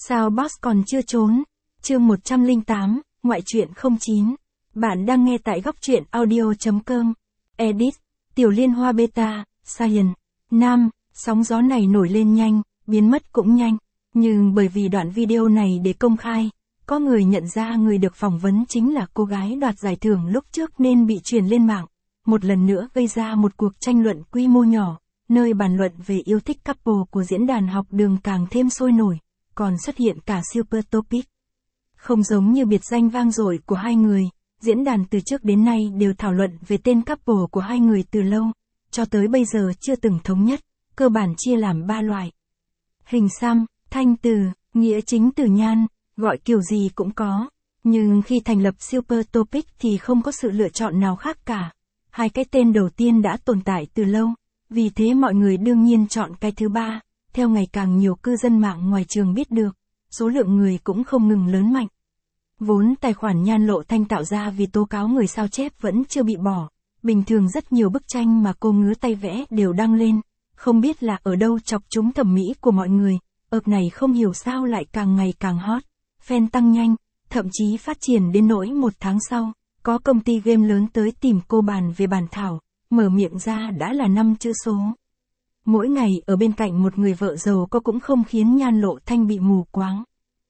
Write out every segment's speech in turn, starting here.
Sao boss còn chưa trốn? Chương 108, Ngoại truyện 09. Bạn đang nghe tại góc truyện audio.com. Edit, Tiểu Liên Hoa Beta, Science. Nam, sóng gió này nổi lên nhanh, biến mất cũng nhanh. Nhưng bởi vì đoạn video này để công khai, có người nhận ra người được phỏng vấn chính là cô gái đoạt giải thưởng lúc trước nên bị truyền lên mạng. Một lần nữa gây ra một cuộc tranh luận quy mô nhỏ, nơi bàn luận về yêu thích couple của diễn đàn học đường càng thêm sôi nổi, còn xuất hiện cả super topic. Không giống như biệt danh vang dội của hai người, diễn đàn từ trước đến nay đều thảo luận về tên couple của hai người từ lâu, cho tới bây giờ chưa từng thống nhất, cơ bản chia làm 3 loại. Hình xăm, thanh từ, nghĩa chính từ nhan, gọi kiểu gì cũng có, nhưng khi thành lập super topic thì không có sự lựa chọn nào khác cả. Hai cái tên đầu tiên đã tồn tại từ lâu, vì thế mọi người đương nhiên chọn cái thứ ba. Theo ngày càng nhiều cư dân mạng ngoài trường biết được, số lượng người cũng không ngừng lớn mạnh. Vốn tài khoản Nhan Lộ Thanh tạo ra vì tố cáo người sao chép vẫn chưa bị bỏ. Bình thường rất nhiều bức tranh mà cô ngứa tay vẽ đều đăng lên, không biết là ở đâu chọc trúng thẩm mỹ của mọi người. Này không hiểu sao lại càng ngày càng hot, fan tăng nhanh, thậm chí phát triển đến nỗi một tháng sau, có công ty game lớn tới tìm cô bàn về bản thảo, mở miệng ra đã là 5 chữ số. Mỗi ngày ở bên cạnh một người vợ giàu có cũng không khiến Nhan Lộ Thanh bị mù quáng.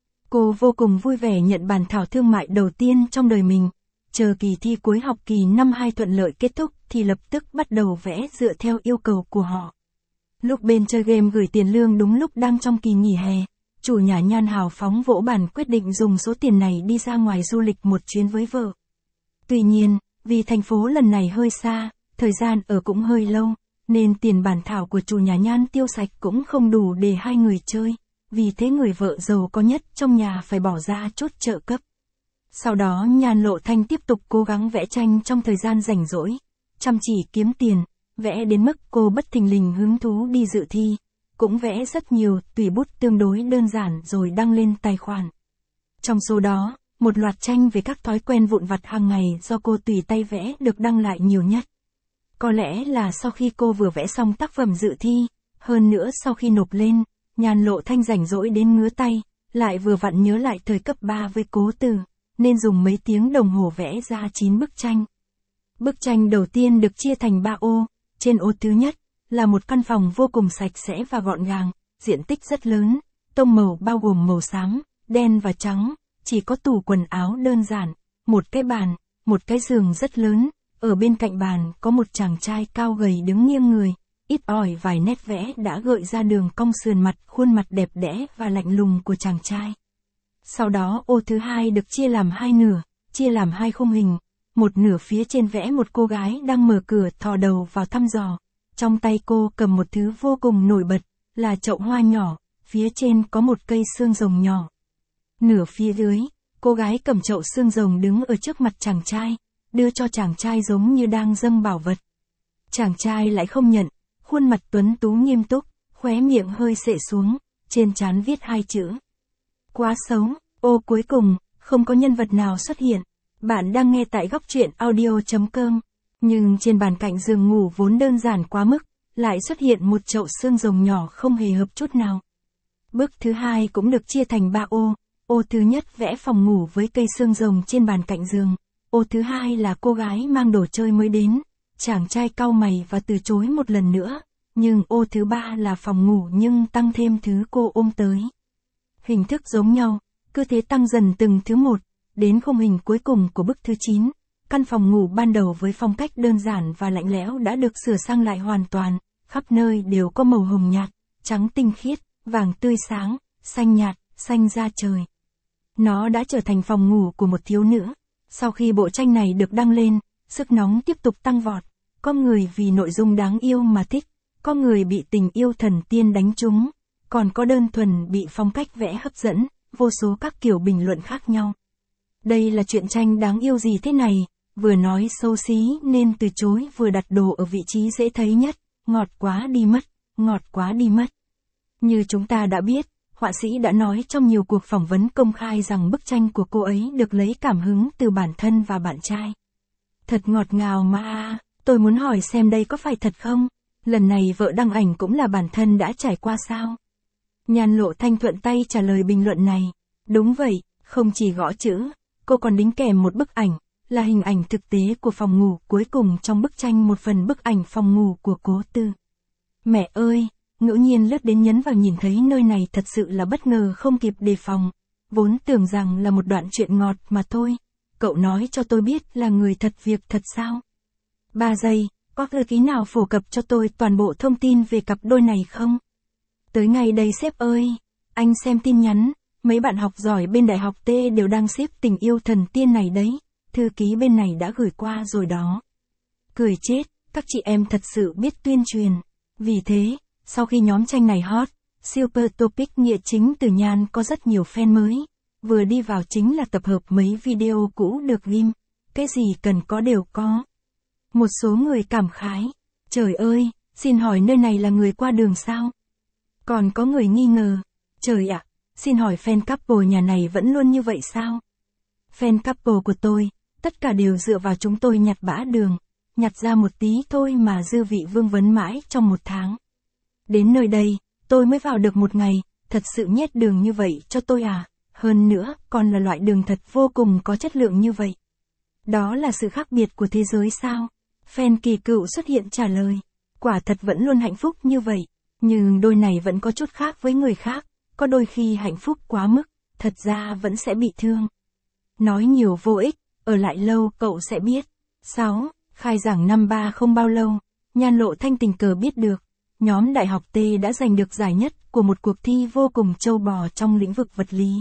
Cô vô cùng vui vẻ nhận bản thảo thương mại đầu tiên trong đời mình, chờ kỳ thi cuối học kỳ năm 2 thuận lợi kết thúc thì lập tức bắt đầu vẽ dựa theo yêu cầu của họ. Lúc bên chơi game gửi tiền lương đúng lúc đang trong kỳ nghỉ hè, chủ nhà Nhan hào phóng vỗ bàn quyết định dùng số tiền này đi ra ngoài du lịch một chuyến với vợ. Tuy nhiên, vì thành phố lần này hơi xa, thời gian ở cũng hơi lâu, nên tiền bản thảo của chủ nhà Nhan tiêu sạch cũng không đủ để hai người chơi, vì thế người vợ giàu có nhất trong nhà phải bỏ ra chút trợ cấp. Sau đó Nhan Lộ Thanh tiếp tục cố gắng vẽ tranh trong thời gian rảnh rỗi, chăm chỉ kiếm tiền, vẽ đến mức cô bất thình lình hứng thú đi dự thi, cũng vẽ rất nhiều tùy bút tương đối đơn giản rồi đăng lên tài khoản. Trong số đó, một loạt tranh về các thói quen vụn vặt hàng ngày do cô tùy tay vẽ được đăng lại nhiều nhất. Có lẽ là sau khi cô vừa vẽ xong tác phẩm dự thi, hơn nữa sau khi nộp lên, Nhan Lộ Thanh rảnh rỗi đến ngứa tay, lại vừa vặn nhớ lại thời cấp 3 với Cố Từ, nên dùng mấy tiếng đồng hồ vẽ ra 9 bức tranh. Bức tranh đầu tiên được chia thành 3 ô, trên ô thứ nhất là một căn phòng vô cùng sạch sẽ và gọn gàng, diện tích rất lớn, tông màu bao gồm màu xám, đen và trắng, chỉ có tủ quần áo đơn giản, một cái bàn, một cái giường rất lớn. Ở bên cạnh bàn có một chàng trai cao gầy đứng nghiêng người, ít ỏi vài nét vẽ đã gợi ra đường cong sườn mặt, khuôn mặt đẹp đẽ và lạnh lùng của chàng trai. Sau đó ô thứ hai được chia làm hai nửa, chia làm hai khung hình, một nửa phía trên vẽ một cô gái đang mở cửa thò đầu vào thăm dò, trong tay cô cầm một thứ vô cùng nổi bật, là chậu hoa nhỏ, phía trên có một cây xương rồng nhỏ. Nửa phía dưới, cô gái cầm chậu xương rồng đứng ở trước mặt chàng trai, đưa cho chàng trai giống như đang dâng bảo vật. Chàng trai lại không nhận, khuôn mặt tuấn tú nghiêm túc, khóe miệng hơi xệ xuống, trên trán viết hai chữ. Quá xấu. Ô cuối cùng, không có nhân vật nào xuất hiện. Bạn đang nghe tại góc truyện audio.com, nhưng trên bàn cạnh giường ngủ vốn đơn giản quá mức, lại xuất hiện một chậu xương rồng nhỏ không hề hợp chút nào. Bước thứ hai cũng được chia thành 3 ô, ô thứ nhất vẽ phòng ngủ với cây xương rồng trên bàn cạnh giường. Ô thứ hai là cô gái mang đồ chơi mới đến, chàng trai cau mày và từ chối một lần nữa, nhưng ô thứ ba là phòng ngủ nhưng tăng thêm thứ cô ôm tới. Hình thức giống nhau, cứ thế tăng dần từng thứ một, đến khung hình cuối cùng của bức thứ 9, căn phòng ngủ ban đầu với phong cách đơn giản và lạnh lẽo đã được sửa sang lại hoàn toàn, khắp nơi đều có màu hồng nhạt, trắng tinh khiết, vàng tươi sáng, xanh nhạt, xanh da trời. Nó đã trở thành phòng ngủ của một thiếu nữ. Sau khi bộ tranh này được đăng lên, sức nóng tiếp tục tăng vọt, có người vì nội dung đáng yêu mà thích, có người bị tình yêu thần tiên đánh trúng, còn có đơn thuần bị phong cách vẽ hấp dẫn, vô số các kiểu bình luận khác nhau. Đây là chuyện tranh đáng yêu gì thế này, vừa nói xấu xí nên từ chối, vừa đặt đồ ở vị trí dễ thấy nhất, ngọt quá đi mất, ngọt quá đi mất. Như chúng ta đã biết, họa sĩ đã nói trong nhiều cuộc phỏng vấn công khai rằng bức tranh của cô ấy được lấy cảm hứng từ bản thân và bạn trai. Thật ngọt ngào mà, tôi muốn hỏi xem đây có phải thật không? Lần này vợ đăng ảnh cũng là bản thân đã trải qua sao? Nhan Lộ Thanh thuận tay trả lời bình luận này. Đúng vậy, không chỉ gõ chữ, cô còn đính kèm một bức ảnh, là hình ảnh thực tế của phòng ngủ, cuối cùng trong bức tranh một phần bức ảnh phòng ngủ của Cố Tư. Mẹ ơi, ngẫu nhiên lướt đến nhấn vào nhìn thấy nơi này thật sự là bất ngờ không kịp đề phòng, vốn tưởng rằng là một đoạn chuyện ngọt mà thôi, cậu nói cho tôi biết là người thật việc thật sao? 3 giây, có thư ký nào phổ cập cho tôi toàn bộ thông tin về cặp đôi này không? Tới ngay đây sếp ơi, anh xem tin nhắn, mấy bạn học giỏi bên đại học T đều đang xếp tình yêu thần tiên này đấy, thư ký bên này đã gửi qua rồi đó. Cười chết, các chị em thật sự biết tuyên truyền. Vì thế, sau khi nhóm tranh này hot, Super Topic nghĩa chính từ Nhan có rất nhiều fan mới. Vừa đi vào chính là tập hợp mấy video cũ được ghim. Cái gì cần có đều có. Một số người cảm khái. Trời ơi, xin hỏi nơi này là người qua đường sao? Còn có người nghi ngờ. Trời ạ, xin hỏi fan couple nhà này vẫn luôn như vậy sao? Fan couple của tôi, tất cả đều dựa vào chúng tôi nhặt bã đường. Nhặt ra một tí thôi mà dư vị vương vấn mãi trong 1 tháng. Đến nơi đây, tôi mới vào được 1 ngày, thật sự nhét đường như vậy cho tôi à? Hơn nữa, còn là loại đường thật vô cùng có chất lượng như vậy. Đó là sự khác biệt của thế giới sao? Fan kỳ cựu xuất hiện trả lời. Quả thật vẫn luôn hạnh phúc như vậy, nhưng đôi này vẫn có chút khác với người khác, có đôi khi hạnh phúc quá mức, thật ra vẫn sẽ bị thương. Nói nhiều vô ích, ở lại lâu cậu sẽ biết. 6. Khai giảng năm 3 không bao lâu, Nhan Lộ Thanh tình cờ biết được, nhóm đại học T đã giành được giải nhất của một cuộc thi vô cùng trâu bò trong lĩnh vực vật lý.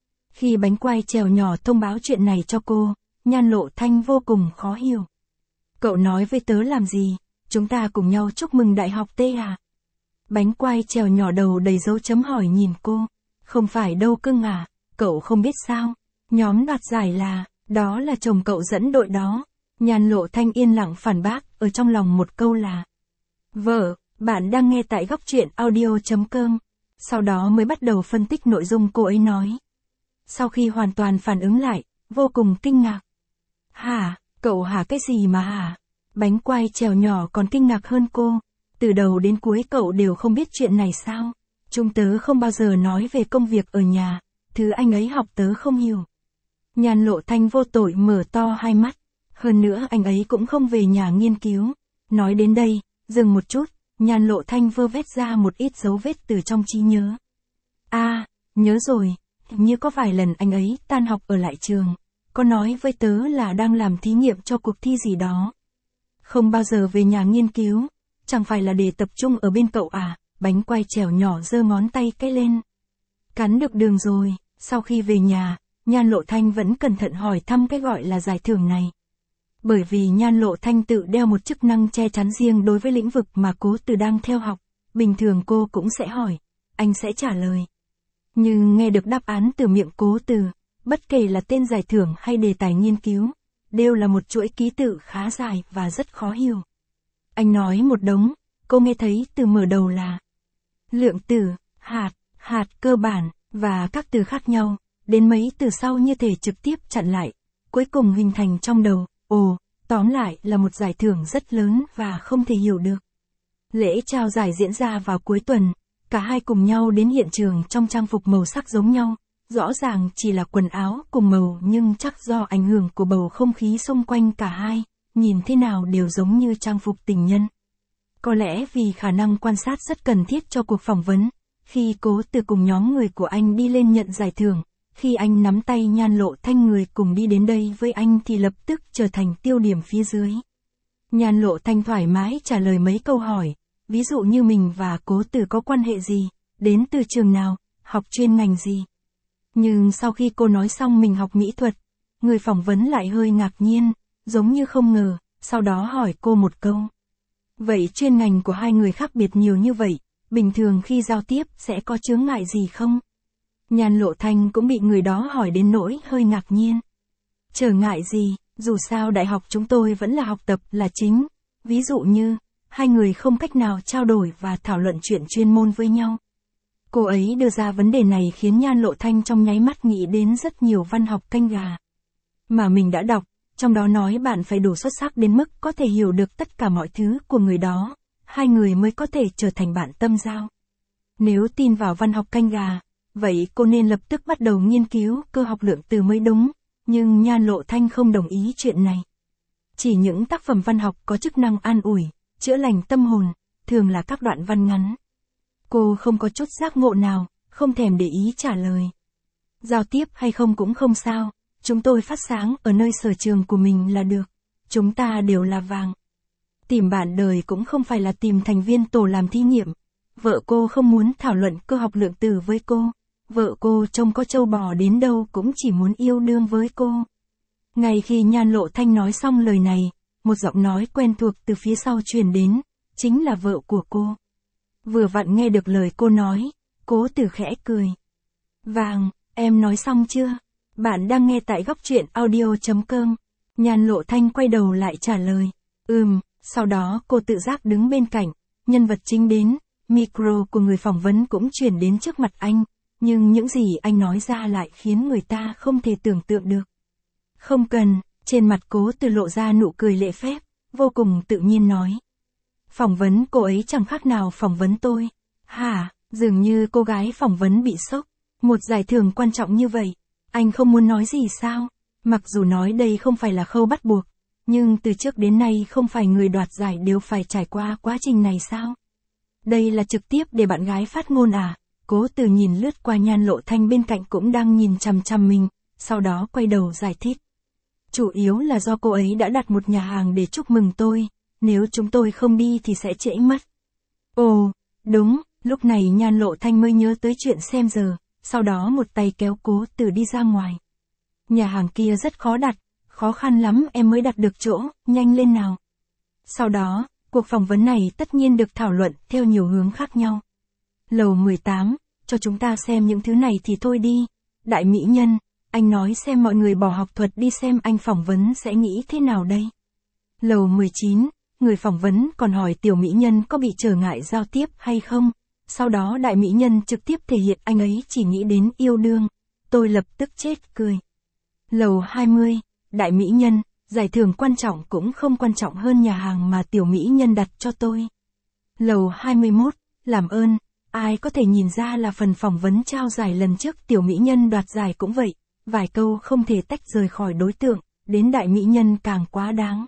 Khi bánh quai trèo nhỏ thông báo chuyện này cho cô, Nhan Lộ Thanh vô cùng khó hiểu. Cậu nói với tớ làm gì, chúng ta cùng nhau chúc mừng đại học T à? Bánh quai trèo nhỏ đầu đầy dấu chấm hỏi nhìn cô. Không phải đâu cưng à, cậu không biết sao, nhóm đoạt giải là, đó là chồng cậu dẫn đội đó. Nhan Lộ Thanh yên lặng phản bác, ở trong lòng một câu là vợ, bạn đang nghe tại góc truyện audio.com. Sau đó mới bắt đầu phân tích nội dung cô ấy nói. Sau khi hoàn toàn phản ứng lại, vô cùng kinh ngạc. Hả, cậu hả cái gì mà hả? Bánh quai trèo nhỏ còn kinh ngạc hơn cô. Từ đầu đến cuối cậu đều không biết chuyện này sao? Chúng tớ không bao giờ nói về công việc ở nhà, thứ anh ấy học tớ không hiểu. Nhan Lộ Thanh vô tội mở to hai mắt. Hơn nữa anh ấy cũng không về nhà nghiên cứu. Nói đến đây, dừng một chút, Nhan Lộ Thanh vơ vét ra một ít dấu vết từ trong trí nhớ. Nhớ rồi, hình như có vài lần anh ấy tan học ở lại trường, có nói với tớ là đang làm thí nghiệm cho cuộc thi gì đó. Không bao giờ về nhà nghiên cứu, chẳng phải là để tập trung ở bên cậu à? Bánh quai trèo nhỏ giơ ngón tay cái lên. Cắn được đường rồi, sau khi về nhà, Nhan Lộ Thanh vẫn cẩn thận hỏi thăm cái gọi là giải thưởng này. Bởi vì Nhan Lộ Thanh tự đeo một chức năng che chắn riêng đối với lĩnh vực mà Cố Từ đang theo học, bình thường cô cũng sẽ hỏi, anh sẽ trả lời. Nhưng nghe được đáp án từ miệng Cố Từ, bất kể là tên giải thưởng hay đề tài nghiên cứu, đều là một chuỗi ký tự khá dài và rất khó hiểu. Anh nói một đống, cô nghe thấy từ mở đầu là lượng tử, hạt cơ bản, và các từ khác nhau, đến mấy từ sau như thể trực tiếp chặn lại, cuối cùng hình thành trong đầu, tóm lại là một giải thưởng rất lớn và không thể hiểu được. Lễ trao giải diễn ra vào cuối tuần, cả hai cùng nhau đến hiện trường trong trang phục màu sắc giống nhau, rõ ràng chỉ là quần áo cùng màu nhưng chắc do ảnh hưởng của bầu không khí xung quanh cả hai, nhìn thế nào đều giống như trang phục tình nhân. Có lẽ vì khả năng quan sát rất cần thiết cho cuộc phỏng vấn, khi Cố Từ cùng nhóm người của anh đi lên nhận giải thưởng, khi anh nắm tay Nhan Lộ Thanh người cùng đi đến đây với anh thì lập tức trở thành tiêu điểm phía dưới. Nhan Lộ Thanh thoải mái trả lời mấy câu hỏi, ví dụ như mình và Cố Từ có quan hệ gì, đến từ trường nào, học chuyên ngành gì. Nhưng sau khi cô nói xong mình học mỹ thuật, người phỏng vấn lại hơi ngạc nhiên, giống như không ngờ, sau đó hỏi cô một câu. Vậy chuyên ngành của hai người khác biệt nhiều như vậy, bình thường khi giao tiếp sẽ có chướng ngại gì không? Nhan Lộ Thanh cũng bị người đó hỏi đến nỗi hơi ngạc nhiên. Trở ngại gì, dù sao đại học chúng tôi vẫn là học tập là chính, ví dụ như, hai người không cách nào trao đổi và thảo luận chuyện chuyên môn với nhau. Cô ấy đưa ra vấn đề này khiến Nhan Lộ Thanh trong nháy mắt nghĩ đến rất nhiều văn học canh gà mà mình đã đọc, trong đó nói bạn phải đủ xuất sắc đến mức có thể hiểu được tất cả mọi thứ của người đó, hai người mới có thể trở thành bạn tâm giao. Nếu tin vào văn học canh gà, vậy cô nên lập tức bắt đầu nghiên cứu cơ học lượng từ mới đúng, nhưng Nhan Lộ Thanh không đồng ý chuyện này. Chỉ những tác phẩm văn học có chức năng an ủi, chữa lành tâm hồn, thường là các đoạn văn ngắn. Cô không có chút giác ngộ nào, không thèm để ý trả lời. Giao tiếp hay không cũng không sao, chúng tôi phát sáng ở nơi sở trường của mình là được. Chúng ta đều là vàng. Tìm bạn đời cũng không phải là tìm thành viên tổ làm thí nghiệm. Vợ cô không muốn thảo luận cơ học lượng từ với cô. Vợ cô trông có trâu bò đến đâu cũng chỉ muốn yêu đương với cô. Ngay khi Nhan Lộ Thanh nói xong lời này, một giọng nói quen thuộc từ phía sau truyền đến, chính là vợ của cô. Vừa vặn nghe được lời cô nói, Cố Tử khẽ cười. Vàng, em nói xong chưa? Bạn đang nghe tại góc truyện audio.com. Nhan Lộ Thanh quay đầu lại trả lời. Sau đó cô tự giác đứng bên cạnh, nhân vật chính đến, micro của người phỏng vấn cũng chuyển đến trước mặt anh, nhưng những gì anh nói ra lại khiến người ta không thể tưởng tượng được. Không cần, trên mặt Cố Tử lộ ra nụ cười lễ phép, vô cùng tự nhiên nói. Phỏng vấn cô ấy chẳng khác nào phỏng vấn tôi. Hả, dường như cô gái phỏng vấn bị sốc. Một giải thưởng quan trọng như vậy, anh không muốn nói gì sao? Mặc dù nói đây không phải là khâu bắt buộc, nhưng từ trước đến nay không phải người đoạt giải đều phải trải qua quá trình này sao? Đây là trực tiếp để bạn gái phát ngôn à? Cố Tử nhìn lướt qua Nhan Lộ Thanh bên cạnh cũng đang nhìn chằm chằm mình, sau đó quay đầu giải thích. Chủ yếu là do cô ấy đã đặt một nhà hàng để chúc mừng tôi, nếu chúng tôi không đi thì sẽ trễ mất. Ồ, đúng, lúc này Nhan Lộ Thanh mới nhớ tới chuyện xem giờ, sau đó một tay kéo Cố Tử đi ra ngoài. Nhà hàng kia rất khó đặt, khó khăn lắm em mới đặt được chỗ, nhanh lên nào. Sau đó, cuộc phỏng vấn này tất nhiên được thảo luận theo nhiều hướng khác nhau. Lầu 18, cho chúng ta xem những thứ này thì thôi đi. Đại mỹ nhân, anh nói xem mọi người bỏ học thuật đi xem anh phỏng vấn sẽ nghĩ thế nào đây. Lầu 19, người phỏng vấn còn hỏi tiểu mỹ nhân có bị trở ngại giao tiếp hay không. Sau đó đại mỹ nhân trực tiếp thể hiện anh ấy chỉ nghĩ đến yêu đương. Tôi lập tức chết cười. Lầu 20, đại mỹ nhân, giải thưởng quan trọng cũng không quan trọng hơn nhà hàng mà tiểu mỹ nhân đặt cho tôi. Lầu 21, làm ơn, ai có thể nhìn ra là phần phỏng vấn trao giải lần trước tiểu mỹ nhân đoạt giải cũng vậy, vài câu không thể tách rời khỏi đối tượng, đến đại mỹ nhân càng quá đáng.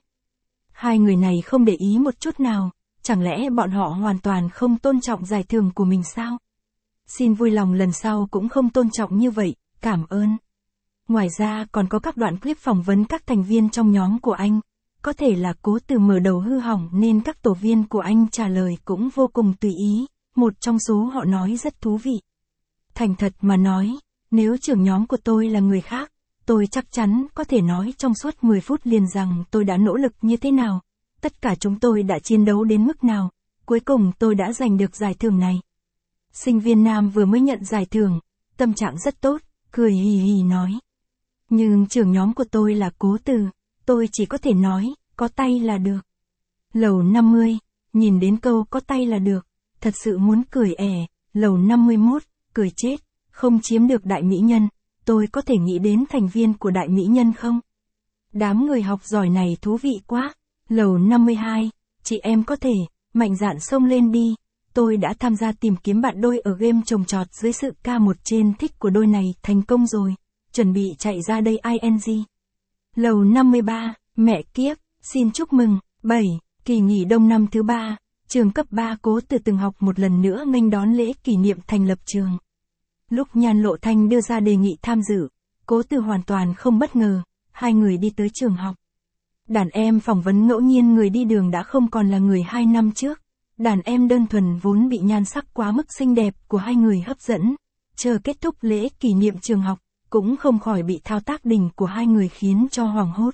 Hai người này không để ý một chút nào, chẳng lẽ bọn họ hoàn toàn không tôn trọng giải thưởng của mình sao? Xin vui lòng lần sau cũng không tôn trọng như vậy, cảm ơn. Ngoài ra còn có các đoạn clip phỏng vấn các thành viên trong nhóm của anh. Có thể là Cố Tử mở đầu hư hỏng nên các tổ viên của anh trả lời cũng vô cùng tùy ý, một trong số họ nói rất thú vị. Thành thật mà nói, nếu trưởng nhóm của tôi là người khác, tôi chắc chắn có thể nói trong suốt 10 phút liền rằng tôi đã nỗ lực như thế nào, tất cả chúng tôi đã chiến đấu đến mức nào, cuối cùng tôi đã giành được giải thưởng này. Sinh viên nam vừa mới nhận giải thưởng, tâm trạng rất tốt, cười hì hì nói. Nhưng trưởng nhóm của tôi là Cố Tử, tôi chỉ có thể nói, có tay là được. Lầu 50, nhìn đến câu có tay là được, thật sự muốn cười ẻ. Lầu 51, cười chết, không chiếm được đại mỹ nhân, tôi có thể nghĩ đến thành viên của đại mỹ nhân không? Đám người học giỏi này thú vị quá. Lầu 52, chị em có thể, mạnh dạn xông lên đi, tôi đã tham gia tìm kiếm bạn đôi ở game trồng trọt dưới sự K1 trên thích của đôi này thành công rồi, chuẩn bị chạy ra đây ing. Lầu 53, mẹ kiếp, xin chúc mừng, 7, kỳ nghỉ đông năm thứ 3, trường cấp 3 Cố Tử từng học một lần nữa nghênh đón lễ kỷ niệm thành lập trường. Lúc Nhan Lộ Thanh đưa ra đề nghị tham dự, Cố Tử hoàn toàn không bất ngờ, hai người đi tới trường học. Đàn em phỏng vấn ngẫu nhiên người đi đường đã không còn là người 2 năm trước. Đàn em đơn thuần vốn bị nhan sắc quá mức xinh đẹp của hai người hấp dẫn. Chờ kết thúc lễ kỷ niệm trường học, cũng không khỏi bị thao tác đỉnh của hai người khiến cho hoảng hốt.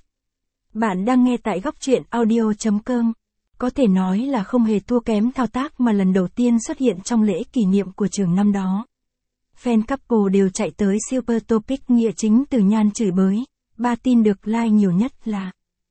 Bạn đang nghe tại góc truyện audio.com. Có thể nói là không hề thua kém thao tác mà lần đầu tiên xuất hiện trong lễ kỷ niệm của trường năm đó. Fan couple đều chạy tới Super Topic nghĩa chính từ Nhan chửi bới. 3 tin được like nhiều nhất là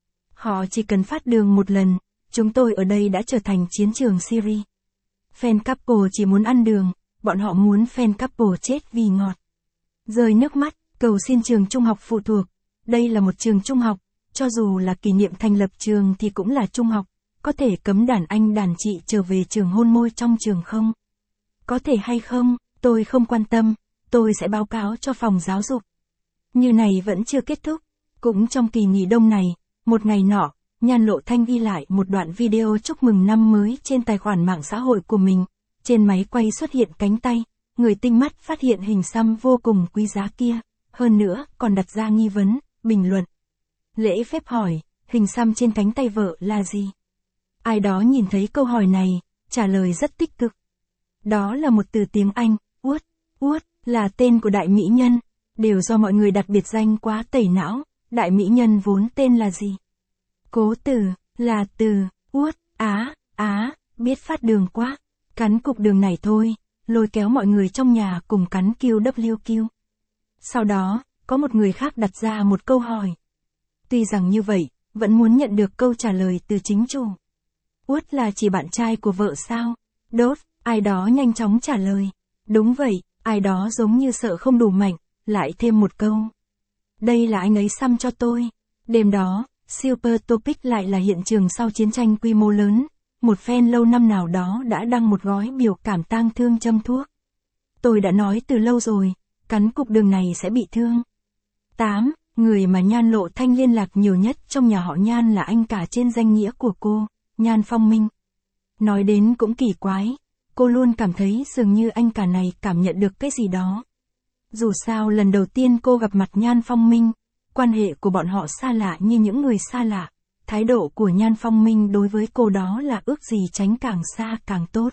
họ chỉ cần phát đường một lần, chúng tôi ở đây đã trở thành chiến trường Syria. Fan couple chỉ muốn ăn đường, bọn họ muốn fan couple chết vì ngọt. Rơi nước mắt, cầu xin trường trung học phụ thuộc. Đây là một trường trung học, cho dù là kỷ niệm thành lập trường thì cũng là trung học, có thể cấm đàn anh đàn chị trở về trường hôn môi trong trường không? Có thể hay không, tôi không quan tâm, tôi sẽ báo cáo cho phòng giáo dục. Như này vẫn chưa kết thúc. Cũng trong kỳ nghỉ đông này, một ngày nọ, Nhan Lộ Thanh ghi lại một đoạn video chúc mừng năm mới trên tài khoản mạng xã hội của mình. Trên máy quay xuất hiện cánh tay, người tinh mắt phát hiện hình xăm vô cùng quý giá kia, hơn nữa còn đặt ra nghi vấn, bình luận. Lễ phép hỏi, hình xăm trên cánh tay vợ là gì? Ai đó nhìn thấy câu hỏi này, trả lời rất tích cực. Đó là một từ tiếng Anh, Uất. Uất là tên của đại mỹ nhân, đều do mọi người đặt biệt danh quá tẩy não. Đại mỹ nhân vốn tên là gì? Cố Tử, là từ, Uất, biết phát đường quá. Cắn cục đường này thôi, lôi kéo mọi người trong nhà cùng cắn QWQ. Sau đó, có một người khác đặt ra một câu hỏi. Tuy rằng như vậy, vẫn muốn nhận được câu trả lời từ chính chủ. Uất là chỉ bạn trai của vợ sao? Đốt, ai đó nhanh chóng trả lời. Đúng vậy, ai đó giống như sợ không đủ mạnh, lại thêm một câu. Đây là anh ấy xăm cho tôi. Đêm đó, Super Topic lại là hiện trường sau chiến tranh quy mô lớn. Một fan lâu năm nào đó đã đăng một gói biểu cảm tang thương châm thuốc. Tôi đã nói từ lâu rồi, cắn cục đường này sẽ bị thương. 8. Người mà Nhan Lộ Thanh liên lạc nhiều nhất trong nhà họ Nhan là anh cả trên danh nghĩa của cô, Nhan Phong Minh. Nói đến cũng kỳ quái, cô luôn cảm thấy dường như anh cả này cảm nhận được cái gì đó. Dù sao lần đầu tiên cô gặp mặt Nhan Phong Minh, quan hệ của bọn họ xa lạ như những người xa lạ. Thái độ của Nhan Phong Minh đối với cô đó là ước gì tránh càng xa càng tốt.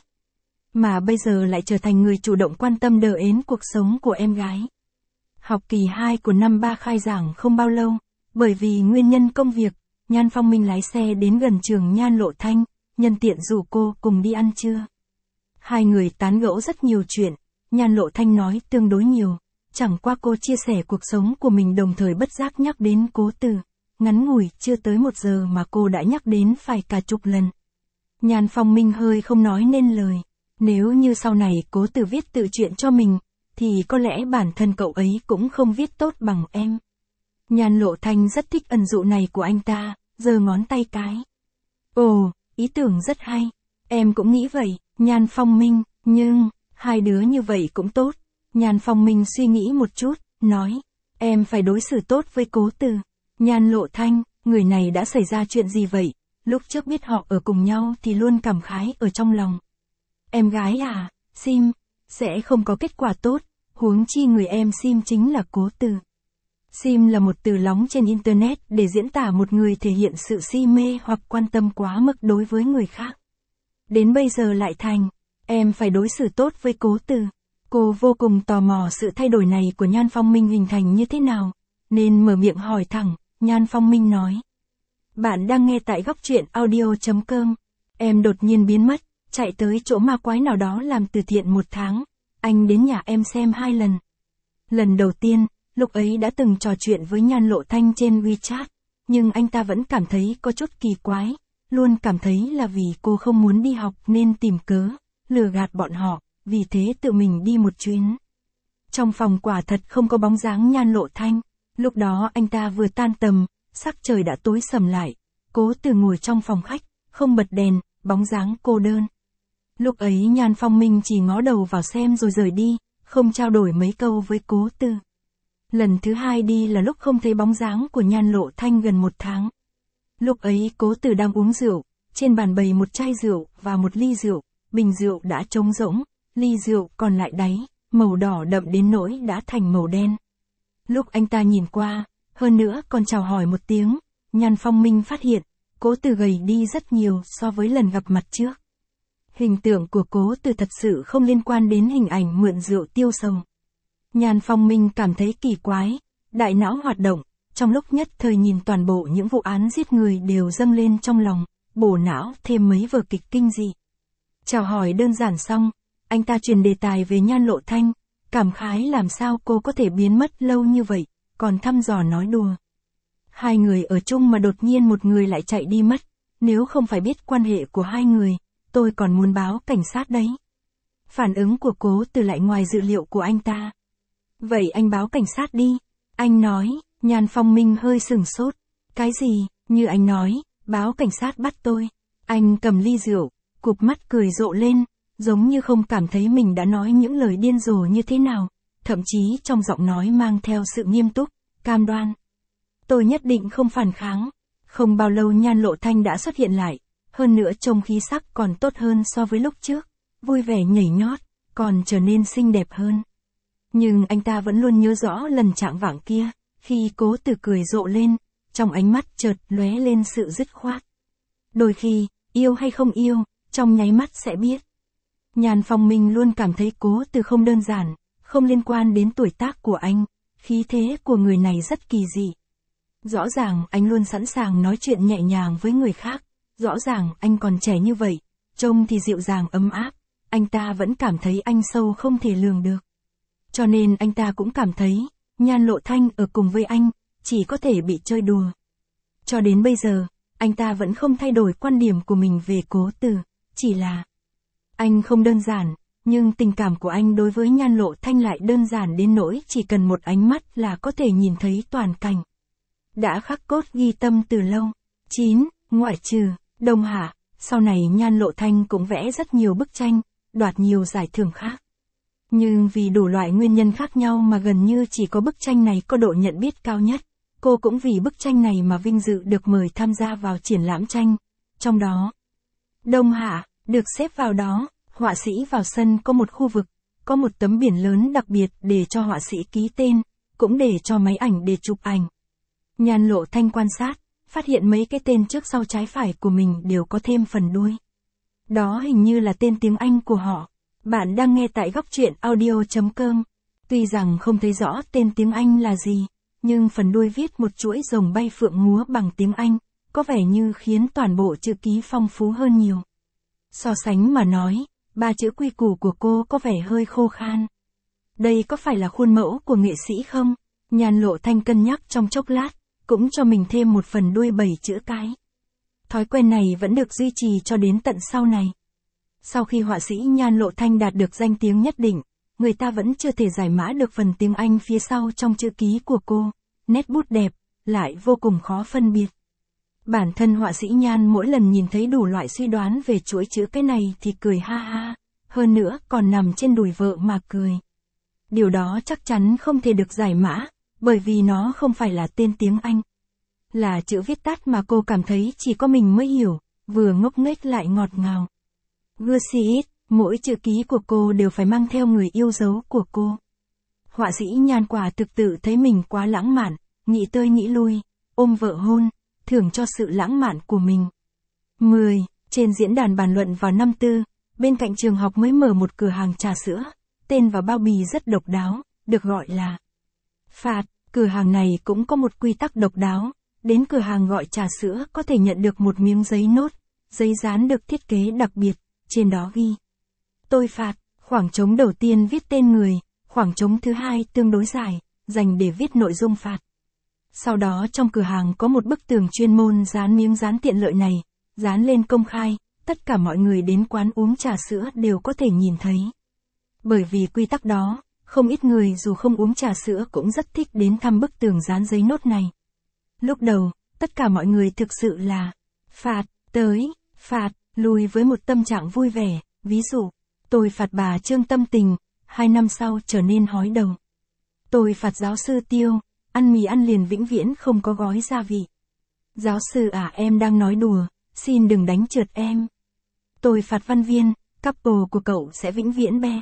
Mà bây giờ lại trở thành người chủ động quan tâm đờ ến cuộc sống của em gái. Học kỳ 2 của năm 3 khai giảng không bao lâu, bởi vì nguyên nhân công việc, Nhan Phong Minh lái xe đến gần trường Nhan Lộ Thanh, nhân tiện rủ cô cùng đi ăn trưa. Hai người tán gẫu rất nhiều chuyện, Nhan Lộ Thanh nói tương đối nhiều, chẳng qua cô chia sẻ cuộc sống của mình đồng thời bất giác nhắc đến Cố Tử. Ngắn ngủi chưa tới 1 giờ mà cô đã nhắc đến phải cả chục lần. Nhan Phong Minh hơi không nói nên lời. Nếu như sau này Cố Tử viết tự truyện cho mình, thì có lẽ bản thân cậu ấy cũng không viết tốt bằng em. Nhan Lộ Thanh rất thích ẩn dụ này của anh ta, giơ ngón tay cái. Ồ, ý tưởng rất hay. Em cũng nghĩ vậy, Nhan Phong Minh, nhưng, hai đứa như vậy cũng tốt. Nhan Phong Minh suy nghĩ một chút, nói, em phải đối xử tốt với Cố Tử. Nhan Lộ Thanh, người này đã xảy ra chuyện gì vậy? Lúc trước biết họ ở cùng nhau thì luôn cảm khái ở trong lòng. Em gái à, Sim, sẽ không có kết quả tốt, huống chi người em Sim chính là Cố Tử. Sim là một từ lóng trên Internet để diễn tả một người thể hiện sự si mê hoặc quan tâm quá mức đối với người khác. Đến bây giờ lại thành, em phải đối xử tốt với Cố Tử. Cô vô cùng tò mò sự thay đổi này của Nhan Phong Minh hình thành như thế nào, nên mở miệng hỏi thẳng. Nhan Phong Minh nói. Bạn đang nghe tại góc truyện audio.com. Em đột nhiên biến mất, chạy tới chỗ ma quái nào đó làm từ thiện 1 tháng. Anh đến nhà em xem 2 lần. Lần đầu tiên, lúc ấy đã từng trò chuyện với Nhan Lộ Thanh trên WeChat. Nhưng anh ta vẫn cảm thấy có chút kỳ quái. Luôn cảm thấy là vì cô không muốn đi học nên tìm cớ, lừa gạt bọn họ, vì thế tự mình đi một chuyến. Trong phòng quả thật không có bóng dáng Nhan Lộ Thanh. Lúc đó anh ta vừa tan tầm, sắc trời đã tối sầm lại. Cố Tử ngồi trong phòng khách, không bật đèn, bóng dáng cô đơn. Lúc ấy Nhan Phong Minh chỉ ngó đầu vào xem rồi rời đi, không trao đổi mấy câu với Cố Tử. Lần thứ 2 đi là lúc không thấy bóng dáng của Nhan Lộ Thanh gần 1 tháng. Lúc ấy Cố Tử đang uống rượu, trên bàn bày một chai rượu và một ly rượu, bình rượu đã trống rỗng, ly rượu còn lại đáy, màu đỏ đậm đến nỗi đã thành màu đen. Lúc anh ta nhìn qua, hơn nữa còn chào hỏi một tiếng, Nhan Phong Minh phát hiện, Cố Tử gầy đi rất nhiều so với lần gặp mặt trước. Hình tượng của Cố Tử thật sự không liên quan đến hình ảnh mượn rượu tiêu sầu. Nhan Phong Minh cảm thấy kỳ quái, đại não hoạt động, trong lúc nhất thời nhìn toàn bộ những vụ án giết người đều dâng lên trong lòng, bổ não thêm mấy vở kịch kinh dị. Chào hỏi đơn giản xong, anh ta chuyển đề tài về Nhan Lộ Thanh, cảm khái làm sao cô có thể biến mất lâu như vậy, còn thăm dò nói đùa. Hai người ở chung mà đột nhiên một người lại chạy đi mất, nếu không phải biết quan hệ của hai người, tôi còn muốn báo cảnh sát đấy. Phản ứng của Cố Tử lại ngoài dự liệu của anh ta. Vậy anh báo cảnh sát đi, anh nói. Nhan Phong Minh hơi sửng sốt. Cái gì, như anh nói, báo cảnh sát bắt tôi. Anh cầm ly rượu, cụp mắt cười rộ lên, giống như không cảm thấy mình đã nói những lời điên rồ như thế nào, thậm chí trong giọng nói mang theo sự nghiêm túc, cam đoan. Tôi nhất định không phản kháng. Không bao lâu Nhan Lộ Thanh đã xuất hiện lại, hơn nữa trông khí sắc còn tốt hơn so với lúc trước, vui vẻ nhảy nhót, còn trở nên xinh đẹp hơn. Nhưng anh ta vẫn luôn nhớ rõ lần chạng vạng kia, khi Cố Tử cười rộ lên, trong ánh mắt chợt lóe lên sự dứt khoát. Đôi khi, yêu hay không yêu, trong nháy mắt sẽ biết. Nhan Phong Minh luôn cảm thấy Cố Tử không đơn giản, không liên quan đến tuổi tác của anh, khí thế của người này rất kỳ dị. Rõ ràng anh luôn sẵn sàng nói chuyện nhẹ nhàng với người khác, rõ ràng anh còn trẻ như vậy, trông thì dịu dàng ấm áp, anh ta vẫn cảm thấy anh sâu không thể lường được. Cho nên anh ta cũng cảm thấy, Nhan Lộ Thanh ở cùng với anh, chỉ có thể bị chơi đùa. Cho đến bây giờ, anh ta vẫn không thay đổi quan điểm của mình về Cố Tử, chỉ là anh không đơn giản, nhưng tình cảm của anh đối với Nhan Lộ Thanh lại đơn giản đến nỗi chỉ cần một ánh mắt là có thể nhìn thấy toàn cảnh. Đã khắc cốt ghi tâm từ lâu. 9. Ngoại trừ Đông Hạ, sau này Nhan Lộ Thanh cũng vẽ rất nhiều bức tranh, đoạt nhiều giải thưởng khác. Nhưng vì đủ loại nguyên nhân khác nhau mà gần như chỉ có bức tranh này có độ nhận biết cao nhất. Cô cũng vì bức tranh này mà vinh dự được mời tham gia vào triển lãm tranh. Trong đó, Đông Hạ được xếp vào đó, họa sĩ vào sân có một khu vực, có một tấm biển lớn đặc biệt để cho họa sĩ ký tên, cũng để cho máy ảnh để chụp ảnh. Nhan Lộ Thanh quan sát, phát hiện mấy cái tên trước sau trái phải của mình đều có thêm phần đuôi. Đó hình như là tên tiếng Anh của họ. Bạn đang nghe tại góc truyện audio.com. Tuy rằng không thấy rõ tên tiếng Anh là gì, nhưng phần đuôi viết một chuỗi rồng bay phượng múa bằng tiếng Anh, có vẻ như khiến toàn bộ chữ ký phong phú hơn nhiều. So sánh mà nói, ba chữ quy củ của cô có vẻ hơi khô khan. Đây có phải là khuôn mẫu của nghệ sĩ không? Nhan Lộ Thanh cân nhắc trong chốc lát, cũng cho mình thêm một phần đuôi 7 chữ cái. Thói quen này vẫn được duy trì cho đến tận sau này. Sau khi họa sĩ Nhan Lộ Thanh đạt được danh tiếng nhất định, người ta vẫn chưa thể giải mã được phần tiếng Anh phía sau trong chữ ký của cô, nét bút đẹp, lại vô cùng khó phân biệt. Bản thân họa sĩ Nhan mỗi lần nhìn thấy đủ loại suy đoán về chuỗi chữ cái này thì cười ha ha, hơn nữa còn nằm trên đùi vợ mà cười. Điều đó chắc chắn không thể được giải mã, bởi vì nó không phải là tên tiếng Anh. Là chữ viết tắt mà cô cảm thấy chỉ có mình mới hiểu, vừa ngốc nghếch lại ngọt ngào. Gucci, mỗi chữ ký của cô đều phải mang theo người yêu dấu của cô. Họa sĩ Nhan quả thực tự thấy mình quá lãng mạn, nghĩ tới nghĩ lui, ôm vợ hôn, thưởng cho sự lãng mạn của mình. 10. Trên diễn đàn bàn luận vào năm tư, bên cạnh trường học mới mở một cửa hàng trà sữa, tên và bao bì rất độc đáo, được gọi là Phạt. Cửa hàng này cũng có một quy tắc độc đáo, đến cửa hàng gọi trà sữa có thể nhận được một miếng giấy nốt, giấy dán được thiết kế đặc biệt, trên đó ghi: Tôi phạt. Khoảng trống đầu tiên viết tên người, khoảng trống thứ hai tương đối dài, dành để viết nội dung phạt. Sau đó trong cửa hàng có một bức tường chuyên môn dán miếng dán tiện lợi này, dán lên công khai, tất cả mọi người đến quán uống trà sữa đều có thể nhìn thấy. Bởi vì quy tắc đó, không ít người dù không uống trà sữa cũng rất thích đến thăm bức tường dán giấy nốt này. Lúc đầu, tất cả mọi người thực sự là phạt, tới, phạt, lui với một tâm trạng vui vẻ, ví dụ, tôi phạt bà Trương tâm tình, 2 năm sau trở nên hói đầu. Tôi phạt giáo sư Tiêu, ăn mì ăn liền vĩnh viễn không có gói gia vị. Giáo sư em đang nói đùa, xin đừng đánh trượt em. Tôi phạt Văn Viên, couple của cậu sẽ vĩnh viễn be.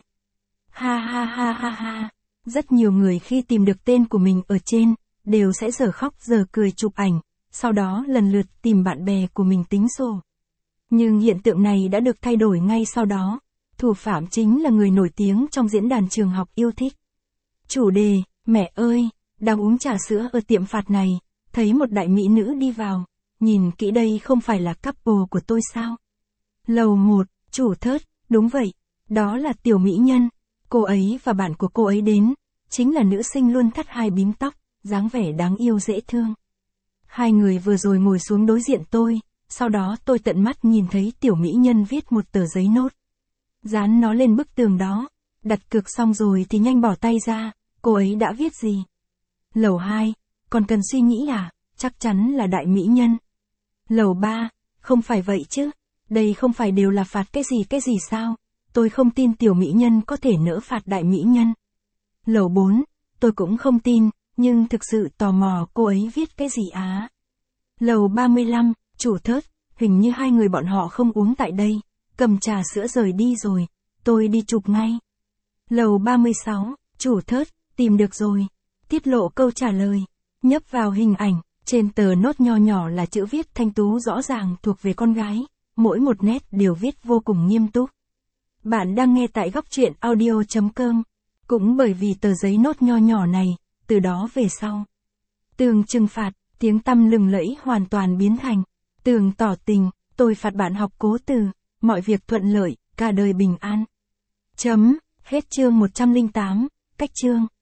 Ha ha ha ha ha. Rất nhiều người khi tìm được tên của mình ở trên, đều sẽ giờ khóc giờ cười chụp ảnh, sau đó lần lượt tìm bạn bè của mình tính sổ. Nhưng hiện tượng này đã được thay đổi ngay sau đó. Thủ phạm chính là người nổi tiếng trong diễn đàn trường học yêu thích. Chủ đề: mẹ ơi, đang uống trà sữa ở tiệm phạt này, thấy một đại mỹ nữ đi vào, nhìn kỹ đây không phải là couple của tôi sao? Lầu 1, chủ thớt, đúng vậy, đó là tiểu mỹ nhân. Cô ấy và bạn của cô ấy đến, chính là nữ sinh luôn thắt 2 bím tóc, dáng vẻ đáng yêu dễ thương. Hai người vừa rồi ngồi xuống đối diện tôi, sau đó tôi tận mắt nhìn thấy tiểu mỹ nhân viết một tờ giấy nốt. Dán nó lên bức tường đó, đặt cược xong rồi thì nhanh bỏ tay ra, cô ấy đã viết gì? Lầu 2, còn cần suy nghĩ à, chắc chắn là đại mỹ nhân. Lầu 3, không phải vậy chứ, đây không phải đều là phạt cái gì sao, tôi không tin tiểu mỹ nhân có thể nỡ phạt đại mỹ nhân. Lầu 4, tôi cũng không tin, nhưng thực sự tò mò cô ấy viết cái gì á. Lầu 35, chủ thớt, hình như hai người bọn họ không uống tại đây, cầm trà sữa rời đi rồi, tôi đi chụp ngay. Lầu 36, chủ thớt, tìm được rồi, tiết lộ câu trả lời, nhấp vào hình ảnh, trên tờ nốt nho nhỏ là chữ viết thanh tú rõ ràng thuộc về con gái, mỗi một nét đều viết vô cùng nghiêm túc. Bạn đang nghe tại góc truyện audio.com. Cũng bởi vì tờ giấy nốt nho nhỏ này, từ đó về sau, tường trừng phạt, tiếng tăm lừng lẫy hoàn toàn biến thành tường tỏ tình, tôi phạt bạn học cố từ, mọi việc thuận lợi, cả đời bình an. Chấm, hết chương 108, cách chương.